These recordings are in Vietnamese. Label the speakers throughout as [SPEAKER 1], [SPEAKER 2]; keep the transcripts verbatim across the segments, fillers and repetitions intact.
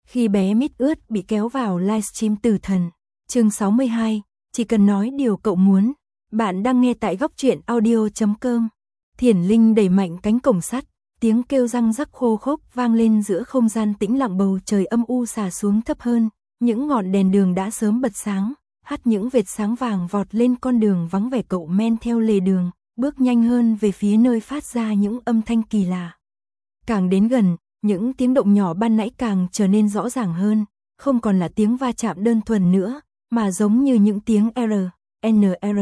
[SPEAKER 1] Khi bé mít ướt bị kéo vào livestream Tử Thần, chương sáu mươi hai, chỉ cần nói điều cậu muốn. Bạn đang nghe tại góc truyện audio chấm com. Thiển Linh đẩy mạnh cánh cổng sắt, tiếng kêu răng rắc khô khốc vang lên giữa không gian tĩnh lặng, bầu trời âm u xả xuống thấp hơn, những ngọn đèn đường đã sớm bật sáng, hắt những vệt sáng vàng vọt lên con đường vắng vẻ. Cậu men theo lề đường, bước nhanh hơn về phía nơi phát ra những âm thanh kỳ lạ. Càng đến gần, những tiếng động nhỏ ban nãy càng trở nên rõ ràng hơn, không còn là tiếng va chạm đơn thuần nữa, mà giống như những tiếng R, N R.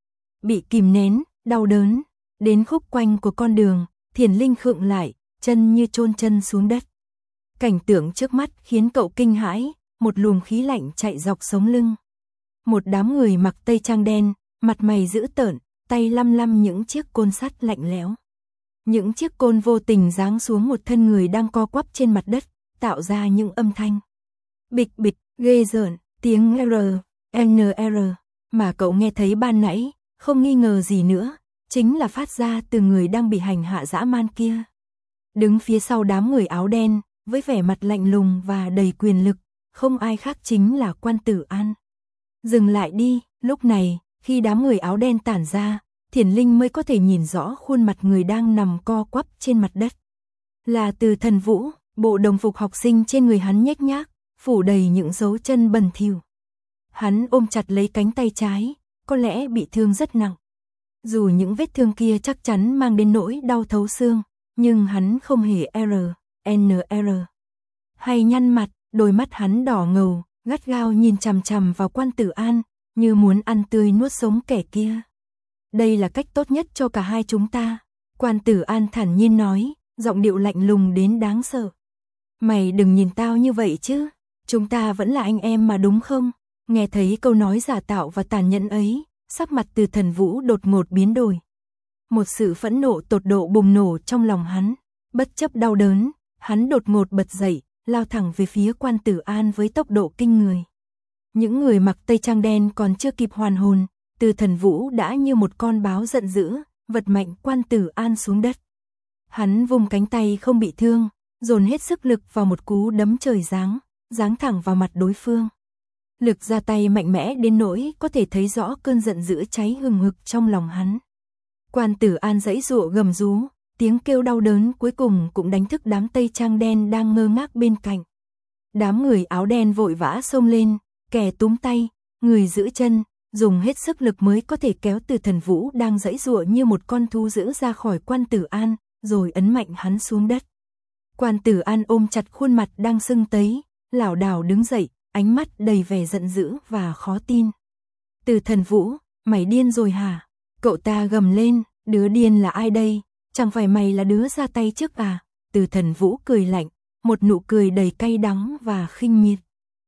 [SPEAKER 1] Bị kìm nén, đau đớn, đến khúc quanh của con đường, Thiển Linh khựng lại, chân như chôn chân xuống đất. Cảnh tượng trước mắt khiến cậu kinh hãi, một luồng khí lạnh chạy dọc sống lưng. Một đám người mặc tây trang đen, mặt mày dữ tợn, tay lăm lăm những chiếc côn sắt lạnh lẽo. Những chiếc côn vô tình giáng xuống một thân người đang co quắp trên mặt đất, tạo ra những âm thanh bịch bịch, ghê rợn, tiếng R, N R mà cậu nghe thấy ban nãy, không nghi ngờ gì nữa, chính là phát ra từ người đang bị hành hạ dã man kia. Đứng phía sau đám người áo đen, với vẻ mặt lạnh lùng và đầy quyền lực, không ai khác chính là Quan Tử An. Dừng lại đi. Lúc này, khi đám người áo đen tản ra, Thiển Linh mới có thể nhìn rõ khuôn mặt người đang nằm co quắp trên mặt đất. Là Từ Thần Vũ, bộ đồng phục học sinh trên người hắn nhếch nhác, phủ đầy những dấu chân bẩn thỉu. Hắn ôm chặt lấy cánh tay trái, có lẽ bị thương rất nặng. Dù những vết thương kia chắc chắn mang đến nỗi đau thấu xương, nhưng hắn không hề R, N R hay nhăn mặt, đôi mắt hắn đỏ ngầu, gắt gao nhìn chằm chằm vào Quan Tử An, như muốn ăn tươi nuốt sống kẻ kia. Đây là cách tốt nhất cho cả hai chúng ta, Quan Tử An thản nhiên nói, giọng điệu lạnh lùng đến đáng sợ. Mày đừng nhìn tao như vậy chứ, chúng ta vẫn là anh em mà đúng không? Nghe thấy câu nói giả tạo và tàn nhẫn ấy, sắc mặt Từ Thần Vũ đột ngột biến đổi. Một sự phẫn nộ tột độ bùng nổ trong lòng hắn, bất chấp đau đớn, hắn đột ngột bật dậy, lao thẳng về phía Quan Tử An với tốc độ kinh người. Những người mặc tây trang đen còn chưa kịp hoàn hồn, Từ Thần Vũ đã như một con báo giận dữ, vật mạnh Quan Tử An xuống đất. Hắn vung cánh tay không bị thương, dồn hết sức lực vào một cú đấm trời giáng, giáng thẳng vào mặt đối phương. Lực ra tay mạnh mẽ đến nỗi có thể thấy rõ cơn giận dữ cháy hừng hực trong lòng hắn. Quan Tử An giãy giụa gầm rú, tiếng kêu đau đớn cuối cùng cũng đánh thức đám tây trang đen đang ngơ ngác bên cạnh. Đám người áo đen vội vã xông lên, kẻ túm tay, người giữ chân, dùng hết sức lực mới có thể kéo Từ Thần Vũ đang giãy giụa như một con thú dữ ra khỏi Quan Tử An, rồi ấn mạnh hắn xuống đất. Quan Tử An ôm chặt khuôn mặt đang sưng tấy, lảo đảo đứng dậy, ánh mắt đầy vẻ giận dữ và khó tin. Từ Thần Vũ, mày điên rồi hả? Cậu ta gầm lên, đứa điên là ai đây? Chẳng phải mày là đứa ra tay trước à? Từ Thần Vũ cười lạnh, một nụ cười đầy cay đắng và khinh miệt.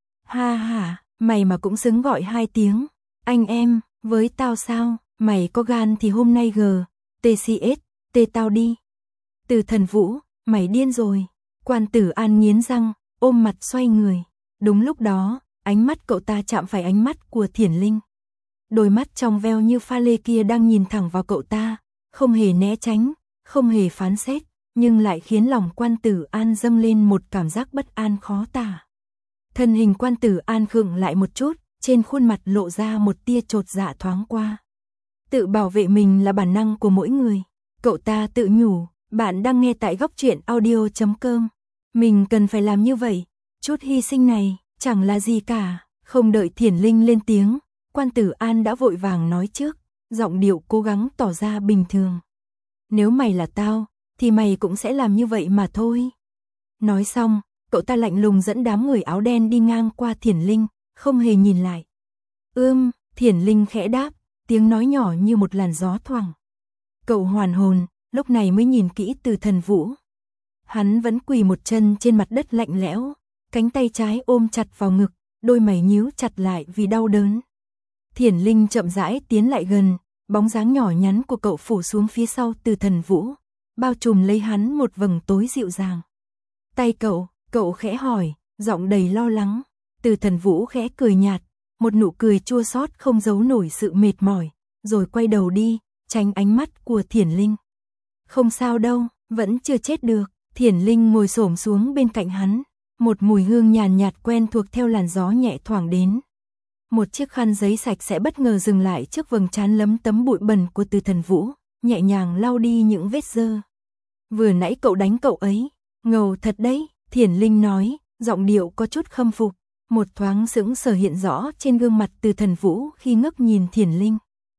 [SPEAKER 1] Ha ha, mày mà cũng xứng gọi hai tiếng anh em với tao sao? Mày có gan thì hôm nay G, T C S, T tao đi. Từ Thần Vũ, mày điên rồi. Quan Tử An nghiến răng, ôm mặt xoay người. Đúng lúc đó, ánh mắt cậu ta chạm phải ánh mắt của Thiển Linh. Đôi mắt trong veo như pha lê kia đang nhìn thẳng vào cậu ta, không hề né tránh, không hề phán xét, nhưng lại khiến lòng Quan Tử An dâng lên một cảm giác bất an khó tả. Thân hình Quan Tử An khựng lại một chút, trên khuôn mặt lộ ra một tia chột dạ thoáng qua. Tự bảo vệ mình là bản năng của mỗi người, cậu ta tự nhủ. Bạn đang nghe tại góc truyện audio chấm com. Mình cần phải làm như vậy, chút hy sinh này chẳng là gì cả. Không đợi Thiển Linh lên tiếng, Quan Tử An đã vội vàng nói trước, giọng điệu cố gắng tỏ ra bình thường. Nếu mày là tao, thì mày cũng sẽ làm như vậy mà thôi. Nói xong, cậu ta lạnh lùng dẫn đám người áo đen đi ngang qua Thiển Linh, không hề nhìn lại. Ưm, Thiển Linh khẽ đáp, tiếng nói nhỏ như một làn gió thoảng. Cậu hoàn hồn, lúc này mới nhìn kỹ Từ Thần Vũ. Hắn vẫn quỳ một chân trên mặt đất lạnh lẽo, cánh tay trái ôm chặt vào ngực, đôi mày nhíu chặt lại vì đau đớn. Thiển Linh chậm rãi tiến lại gần, bóng dáng nhỏ nhắn của cậu phủ xuống phía sau Từ Thần Vũ, bao trùm lấy hắn một vầng tối dịu dàng. Tay cậu, cậu khẽ hỏi, giọng đầy lo lắng. Từ Thần Vũ khẽ cười nhạt, một nụ cười chua xót không giấu nổi sự mệt mỏi, rồi quay đầu đi, tránh ánh mắt của Thiển Linh. Không sao đâu, vẫn chưa chết được. Thiển Linh ngồi xổm xuống bên cạnh hắn, một mùi hương nhàn nhạt quen thuộc theo làn gió nhẹ thoảng đến. Một chiếc khăn giấy sạch sẽ bất ngờ dừng lại trước vầng trán lấm tấm bụi bẩn của Từ Thần Vũ, nhẹ nhàng lau đi những vết dơ. Vừa nãy cậu đánh cậu ấy, ngầu thật đấy, Thiển Linh nói, giọng điệu có chút khâm phục. Một thoáng sững sờ hiện rõ trên gương mặt Từ Thần Vũ khi ngước nhìn Thiển Linh.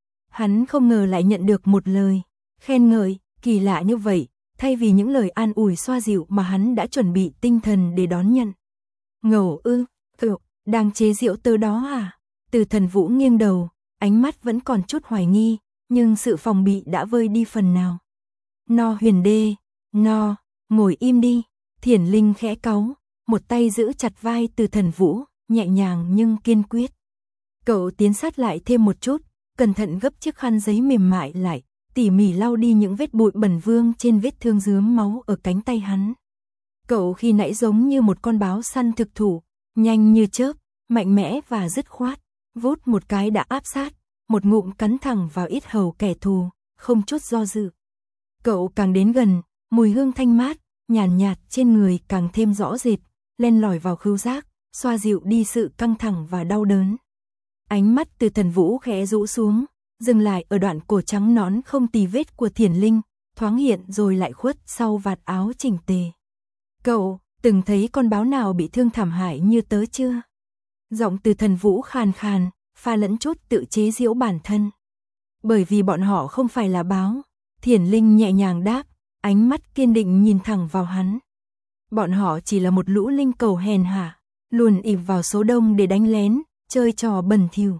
[SPEAKER 1] Hắn không ngờ lại nhận được một lời khen ngợi kỳ lạ như vậy, thay vì những lời an ủi xoa dịu mà hắn đã chuẩn bị tinh thần để đón nhận. Ngầu ư, cậu đang chế giễu tớ đó à? Từ Thần Vũ nghiêng đầu, ánh mắt vẫn còn chút hoài nghi, nhưng sự phòng bị đã vơi đi phần nào. No Huyền Đê, no, ngồi im đi, Thiển Linh khẽ cáu, một tay giữ chặt vai Từ Thần Vũ, nhẹ nhàng nhưng kiên quyết. Cậu tiến sát lại thêm một chút, cẩn thận gấp chiếc khăn giấy mềm mại lại, tỉ mỉ lau đi những vết bụi bẩn vương trên vết thương rướm máu ở cánh tay hắn. Cậu khi nãy giống như một con báo săn thực thủ, nhanh như chớp, mạnh mẽ và dứt khoát, vút một cái đã áp sát, một ngụm cắn thẳng vào yết hầu kẻ thù, không chút do dự. Cậu càng đến gần, mùi hương thanh mát, nhàn nhạt, nhạt trên người càng thêm rõ rệt, len lỏi vào khứu giác, xoa dịu đi sự căng thẳng và đau đớn. Ánh mắt Từ Thần Vũ khẽ rũ xuống, dừng lại ở đoạn cổ trắng nõn không tì vết của Thiển Linh, thoáng hiện rồi lại khuất sau vạt áo chỉnh tề. Cậu, từng thấy con báo nào bị thương thảm hại như tớ chưa? Giọng Từ Thần Vũ khàn khàn, pha lẫn chút tự chế giễu bản thân. Bởi vì bọn họ không phải là báo, Thiển Linh nhẹ nhàng đáp, ánh mắt kiên định nhìn thẳng vào hắn. Bọn họ chỉ là một lũ linh cầu hèn hạ, luồn ịp vào số đông để đánh lén, chơi trò bẩn thỉu.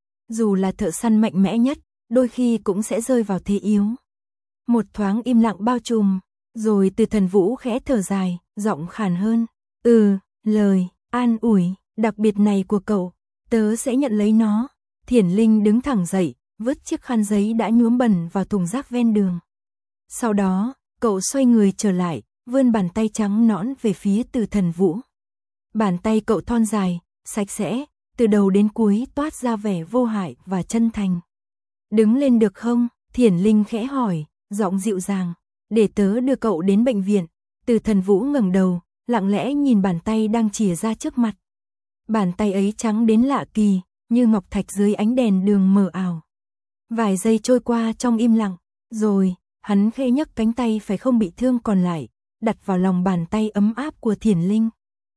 [SPEAKER 1] Dù là thợ săn mạnh mẽ nhất, đôi khi cũng sẽ rơi vào thế yếu. Một thoáng im lặng bao trùm, rồi Từ Thần Vũ khẽ thở dài, giọng khàn hơn. Ừ, lời an ủi đặc biệt này của cậu, tớ sẽ nhận lấy nó. Thiển Linh đứng thẳng dậy, vứt chiếc khăn giấy đã nhuốm bẩn vào thùng rác ven đường. Sau đó, cậu xoay người trở lại, vươn bàn tay trắng nõn về phía Từ Thần Vũ. Bàn tay cậu thon dài, sạch sẽ, từ đầu đến cuối toát ra vẻ vô hại và chân thành. Đứng lên được không? Thiển Linh khẽ hỏi, giọng dịu dàng. Để tớ đưa cậu đến bệnh viện. Từ Thần Vũ ngẩng đầu, lặng lẽ nhìn bàn tay đang chìa ra trước mặt. Bàn tay ấy trắng đến lạ kỳ, như ngọc thạch dưới ánh đèn đường mờ ảo. Vài giây trôi qua trong im lặng, rồi hắn khẽ nhấc cánh tay phải không bị thương còn lại, đặt vào lòng bàn tay ấm áp của Thiển Linh.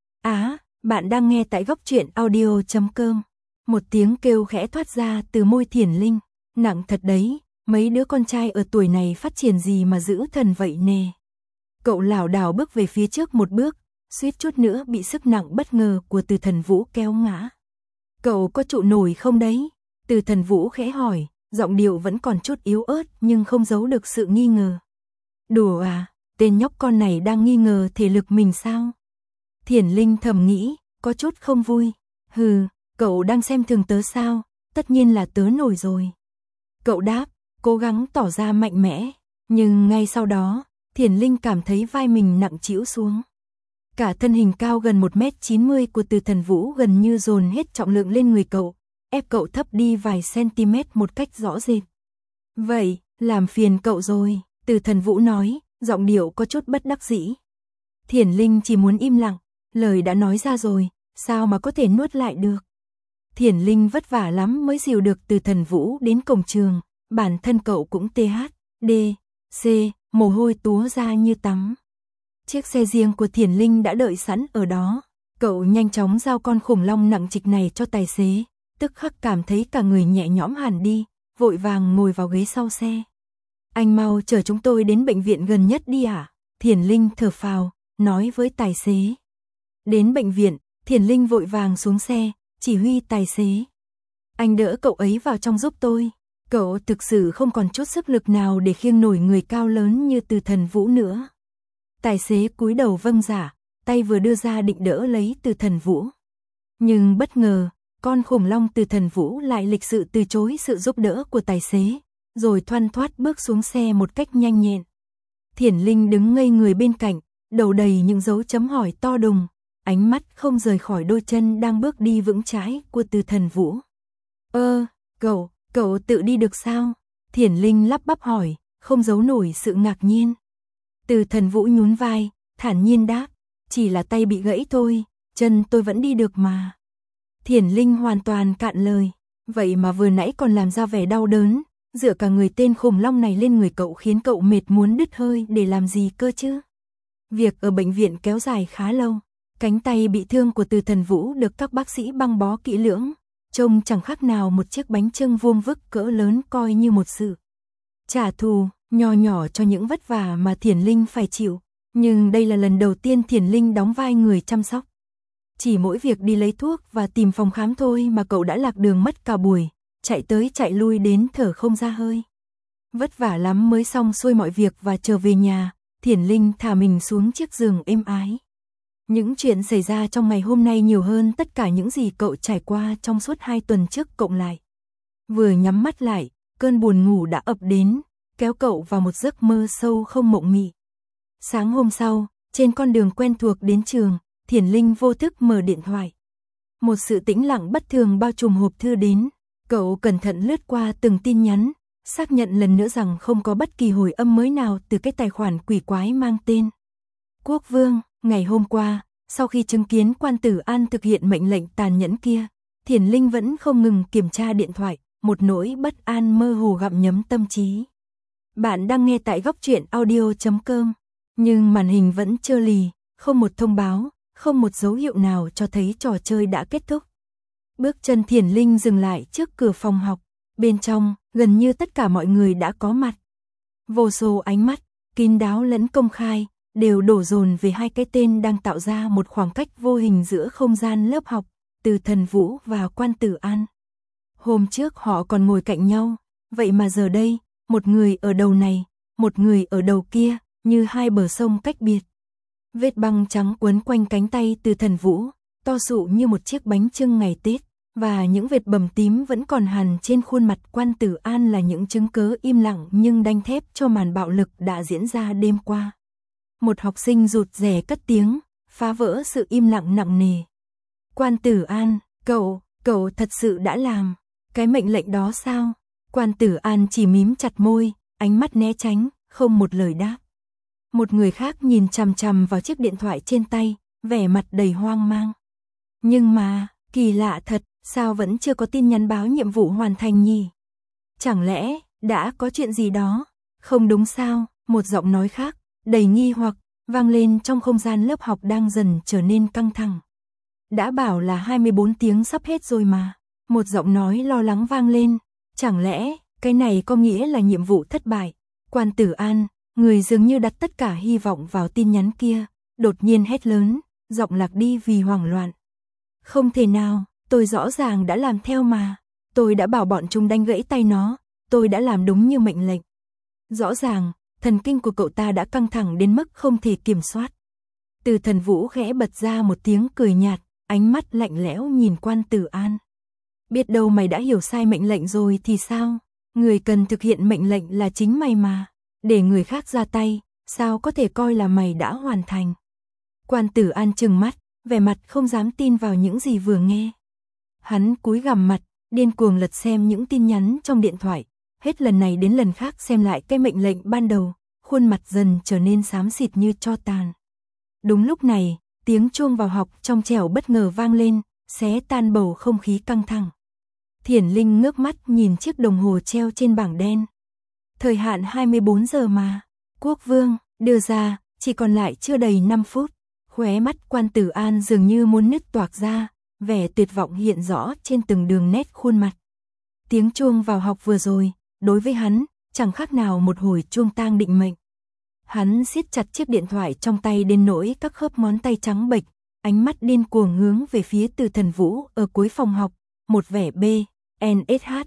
[SPEAKER 1] Á, bạn đang nghe tại góc truyện audio chấm com. Một tiếng kêu khẽ thoát ra từ môi Thiển Linh. Nặng thật đấy, mấy đứa con trai ở tuổi này phát triển gì mà giữ thần vậy nè. Cậu lảo đảo bước về phía trước một bước, suýt chút nữa bị sức nặng bất ngờ của Từ Thần Vũ kéo ngã. Cậu có trụ nổi không đấy? Từ Thần Vũ khẽ hỏi, giọng điệu vẫn còn chút yếu ớt nhưng không giấu được sự nghi ngờ. Đùa à, tên nhóc con này đang nghi ngờ thể lực mình sao? Thiển Linh thầm nghĩ, có chút không vui. Hừ, cậu đang xem thường tớ sao? Tất nhiên là tớ nổi rồi. Cậu đáp, cố gắng tỏ ra mạnh mẽ. Nhưng ngay sau đó, Thiển Linh cảm thấy vai mình nặng trĩu xuống. Cả thân hình cao gần một mét chín mươi của Từ Thần Vũ gần như dồn hết trọng lượng lên người cậu, ép cậu thấp đi vài centimet một cách rõ rệt. Vậy, làm phiền cậu rồi, Từ Thần Vũ nói, giọng điệu có chút bất đắc dĩ. Thiển Linh chỉ muốn im lặng, lời đã nói ra rồi, sao mà có thể nuốt lại được. Thiển Linh vất vả lắm mới dìu được Từ Thần Vũ đến cổng trường, bản thân cậu cũng tê hát, đê, xê, mồ hôi túa ra như tắm. Chiếc xe riêng của Thiển Linh đã đợi sẵn ở đó, cậu nhanh chóng giao con khủng long nặng trịch này cho tài xế, tức khắc cảm thấy cả người nhẹ nhõm hẳn đi, vội vàng ngồi vào ghế sau xe. Anh mau chở chúng tôi đến bệnh viện gần nhất đi ạ, Thiển Linh thở phào, nói với tài xế. Đến bệnh viện, Thiển Linh vội vàng xuống xe, chỉ huy tài xế. Anh đỡ cậu ấy vào trong giúp tôi. Cậu thực sự không còn chút sức lực nào để khiêng nổi người cao lớn như Từ Thần Vũ nữa. Tài xế cúi đầu vâng dạ, tay vừa đưa ra định đỡ lấy Từ Thần Vũ. Nhưng bất ngờ, con khủng long Từ Thần Vũ lại lịch sự từ chối sự giúp đỡ của tài xế, rồi thoăn thoắt bước xuống xe một cách nhanh nhẹn. Thiển Linh đứng ngây người bên cạnh, đầu đầy những dấu chấm hỏi to đùng, ánh mắt không rời khỏi đôi chân đang bước đi vững chãi của Từ Thần Vũ. Ơ, cậu, cậu tự đi được sao? Thiển Linh lắp bắp hỏi, không giấu nổi sự ngạc nhiên. Từ Thần Vũ nhún vai, thản nhiên đáp, chỉ là tay bị gãy thôi, chân tôi vẫn đi được mà. Thiển Linh hoàn toàn cạn lời, vậy mà vừa nãy còn làm ra vẻ đau đớn, dựa cả người tên khủng long này lên người cậu khiến cậu mệt muốn đứt hơi để làm gì cơ chứ. Việc ở bệnh viện kéo dài khá lâu, cánh tay bị thương của Từ Thần Vũ được các bác sĩ băng bó kỹ lưỡng, trông chẳng khác nào một chiếc bánh chưng vuông vức cỡ lớn coi như một sự trả thù nho nhỏ cho những vất vả mà Thiển Linh phải chịu, nhưng đây là lần đầu tiên Thiển Linh đóng vai người chăm sóc. Chỉ mỗi việc đi lấy thuốc và tìm phòng khám thôi mà cậu đã lạc đường mất cả buổi, chạy tới chạy lui đến thở không ra hơi. Vất vả lắm mới xong xuôi mọi việc và trở về nhà, Thiển Linh thả mình xuống chiếc giường êm ái. Những chuyện xảy ra trong ngày hôm nay nhiều hơn tất cả những gì cậu trải qua trong suốt hai tuần trước cộng lại. Vừa nhắm mắt lại, cơn buồn ngủ đã ập đến, kéo cậu vào một giấc mơ sâu không mộng mị. Sáng hôm sau, trên con đường quen thuộc đến trường, Thiển Linh vô thức mở điện thoại. Một sự tĩnh lặng bất thường bao trùm hộp thư đến, cậu cẩn thận lướt qua từng tin nhắn, xác nhận lần nữa rằng không có bất kỳ hồi âm mới nào từ cái tài khoản quỷ quái mang tên Quốc Vương. Ngày hôm qua, sau khi chứng kiến Quan Tử An thực hiện mệnh lệnh tàn nhẫn kia, Thiển Linh vẫn không ngừng kiểm tra điện thoại, một nỗi bất an mơ hồ gặm nhấm tâm trí. Bạn đang nghe tại góc truyện audio chấm com, nhưng màn hình vẫn trơ lì, không một thông báo, không một dấu hiệu nào cho thấy trò chơi đã kết thúc. Bước chân Thiển Linh dừng lại trước cửa phòng học, bên trong, gần như tất cả mọi người đã có mặt. Vô số ánh mắt, kín đáo lẫn công khai, đều đổ dồn về hai cái tên đang tạo ra một khoảng cách vô hình giữa không gian lớp học, Từ Thần Vũ và Quan Tử An. Hôm trước họ còn ngồi cạnh nhau, vậy mà giờ đây, một người ở đầu này, một người ở đầu kia, như hai bờ sông cách biệt. Vết băng trắng quấn quanh cánh tay Từ Thần Vũ, to sụ như một chiếc bánh chưng ngày Tết, và những vệt bầm tím vẫn còn hằn trên khuôn mặt Quan Tử An là những chứng cớ im lặng nhưng đanh thép cho màn bạo lực đã diễn ra đêm qua. Một học sinh rụt rè cất tiếng, phá vỡ sự im lặng nặng nề. Quan Tử An, cậu, cậu thật sự đã làm cái mệnh lệnh đó sao? Quan Tử An chỉ mím chặt môi, ánh mắt né tránh, không một lời đáp. Một người khác nhìn chằm chằm vào chiếc điện thoại trên tay, vẻ mặt đầy hoang mang. Nhưng mà, kỳ lạ thật, sao vẫn chưa có tin nhắn báo nhiệm vụ hoàn thành nhỉ? Chẳng lẽ, đã có chuyện gì đó? Không đúng sao? Một giọng nói khác, đầy nghi hoặc, vang lên trong không gian lớp học đang dần trở nên căng thẳng. Đã bảo là hai mươi bốn tiếng sắp hết rồi mà. Một giọng nói lo lắng vang lên, chẳng lẽ, cái này có nghĩa là nhiệm vụ thất bại? Quan Tử An, người dường như đặt tất cả hy vọng vào tin nhắn kia, đột nhiên hét lớn, giọng lạc đi vì hoảng loạn. Không thể nào, tôi rõ ràng đã làm theo mà, tôi đã bảo bọn chúng đánh gãy tay nó, tôi đã làm đúng như mệnh lệnh. Rõ ràng, thần kinh của cậu ta đã căng thẳng đến mức không thể kiểm soát. Từ Thần Vũ khẽ bật ra một tiếng cười nhạt, ánh mắt lạnh lẽo nhìn Quan Tử An. Biết đâu mày đã hiểu sai mệnh lệnh rồi thì sao? Người cần thực hiện mệnh lệnh là chính mày mà. Để người khác ra tay, sao có thể coi là mày đã hoàn thành? Quan Tử An trừng mắt, vẻ mặt không dám tin vào những gì vừa nghe. Hắn cúi gằm mặt, điên cuồng lật xem những tin nhắn trong điện thoại, hết lần này đến lần khác xem lại cái mệnh lệnh ban đầu, khuôn mặt dần trở nên xám xịt như tro tàn. Đúng lúc này, tiếng chuông vào học trong trẻo bất ngờ vang lên, xé tan bầu không khí căng thẳng. Thiển Linh ngước mắt nhìn chiếc đồng hồ treo trên bảng đen. Thời hạn hai mươi bốn giờ mà. Quốc Vương đưa ra, chỉ còn lại chưa đầy năm phút. Khóe mắt Quan Tử An dường như muốn nứt toạc ra, vẻ tuyệt vọng hiện rõ trên từng đường nét khuôn mặt. Tiếng chuông vào học vừa rồi, đối với hắn, chẳng khác nào một hồi chuông tang định mệnh. Hắn siết chặt chiếc điện thoại trong tay đến nỗi các khớp ngón tay trắng bệch, ánh mắt điên cuồng hướng về phía Từ Thần Vũ ở cuối phòng học, một vẻ B, N S H,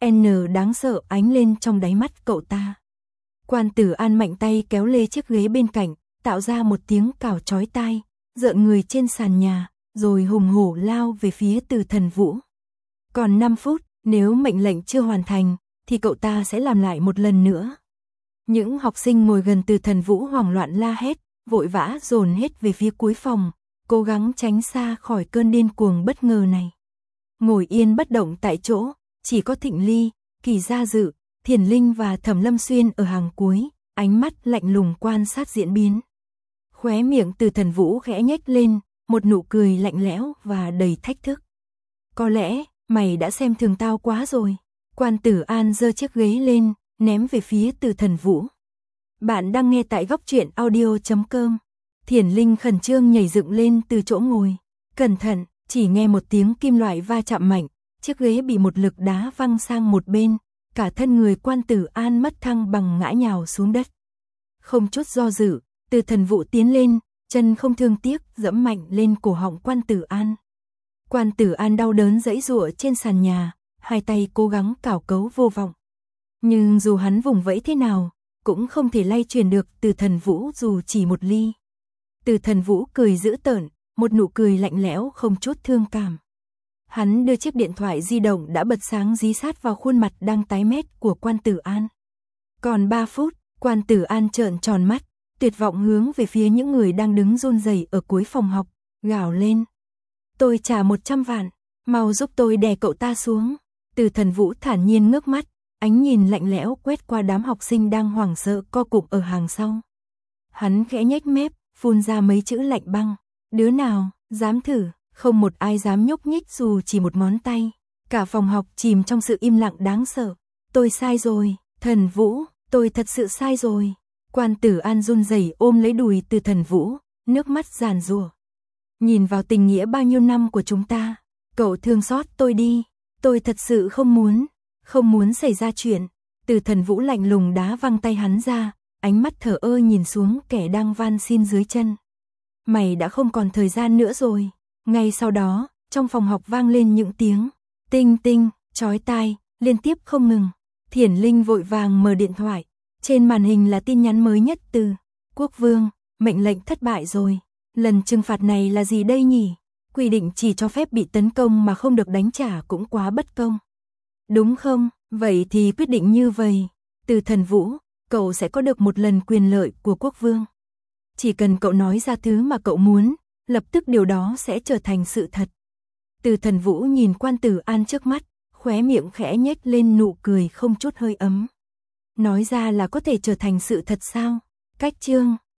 [SPEAKER 1] N đáng sợ ánh lên trong đáy mắt cậu ta. Quan Tử An mạnh tay kéo lê chiếc ghế bên cạnh, tạo ra một tiếng cào chói tai, rợn người trên sàn nhà, rồi hùng hổ lao về phía Từ Thần Vũ. Còn năm phút, nếu mệnh lệnh chưa hoàn thành, thì cậu ta sẽ làm lại một lần nữa. Những học sinh ngồi gần Từ Thần Vũ hoảng loạn la hét, vội vã dồn hết về phía cuối phòng, cố gắng tránh xa khỏi cơn điên cuồng bất ngờ này. Ngồi yên bất động tại chỗ, chỉ có Thịnh Ly, Kỳ Gia Dự, Thiển Linh và Thẩm Lâm Xuyên ở hàng cuối, ánh mắt lạnh lùng quan sát diễn biến. Khóe miệng Từ Thần Vũ khẽ nhếch lên, một nụ cười lạnh lẽo và đầy thách thức. Có lẽ, mày đã xem thường tao quá rồi. Quan Tử An giơ chiếc ghế lên, ném về phía Từ Thần Vũ. Bạn đang nghe tại góc truyện audio chấm com. Thiển Linh khẩn trương nhảy dựng lên từ chỗ ngồi. Cẩn thận, chỉ nghe một tiếng kim loại va chạm mạnh, chiếc ghế bị một lực đá văng sang một bên, cả thân người Quan Tử An mất thăng bằng ngã nhào xuống đất. Không chút do dự, Từ Thần Vũ tiến lên, chân không thương tiếc giẫm mạnh lên cổ họng Quan Tử An. Quan Tử An đau đớn giãy giụa trên sàn nhà, hai tay cố gắng cào cấu vô vọng. Nhưng dù hắn vùng vẫy thế nào, cũng không thể lay chuyển được Từ Thần Vũ dù chỉ một ly. Từ Thần Vũ cười dữ tợn, một nụ cười lạnh lẽo không chút thương cảm. Hắn đưa chiếc điện thoại di động đã bật sáng dí sát vào khuôn mặt đang tái mét của Quan Tử An. Còn ba phút, Quan Tử An trợn tròn mắt, tuyệt vọng hướng về phía những người đang đứng run rẩy ở cuối phòng học, gào lên. Tôi trả một trăm vạn, mau giúp tôi đè cậu ta xuống. Từ Thần Vũ thản nhiên ngước mắt, ánh nhìn lạnh lẽo quét qua đám học sinh đang hoảng sợ co cụm ở hàng sau. Hắn khẽ nhếch mép, phun ra mấy chữ lạnh băng. Đứa nào, dám thử, không một ai dám nhúc nhích dù chỉ một ngón tay. Cả phòng học chìm trong sự im lặng đáng sợ. Tôi sai rồi, Thần Vũ, tôi thật sự sai rồi. Quan Tử An run rẩy ôm lấy đùi Từ Thần Vũ, nước mắt giàn giụa. Nhìn vào tình nghĩa bao nhiêu năm của chúng ta, cậu thương xót tôi đi, tôi thật sự không muốn, không muốn xảy ra chuyện. Từ Thần Vũ lạnh lùng đá văng tay hắn ra, ánh mắt thờ ơ nhìn xuống kẻ đang van xin dưới chân. Mày đã không còn thời gian nữa rồi. Ngay sau đó, trong phòng học vang lên những tiếng tinh tinh, chói tai, liên tiếp không ngừng. Thiển Linh vội vàng mở điện thoại, trên màn hình là tin nhắn mới nhất từ Quốc Vương, mệnh lệnh thất bại rồi. Lần trừng phạt này là gì đây nhỉ? Quy định chỉ cho phép bị tấn công mà không được đánh trả cũng quá bất công. Đúng không? Vậy thì quyết định như vậy. Từ Thần Vũ, cậu sẽ có được một lần quyền lợi của Quốc Vương. Chỉ cần cậu nói ra thứ mà cậu muốn, lập tức điều đó sẽ trở thành sự thật. Từ Thần Vũ nhìn Quan Tử An trước mắt, khóe miệng khẽ nhếch lên nụ cười không chút hơi ấm. Nói ra là có thể trở thành sự thật sao? Cách chương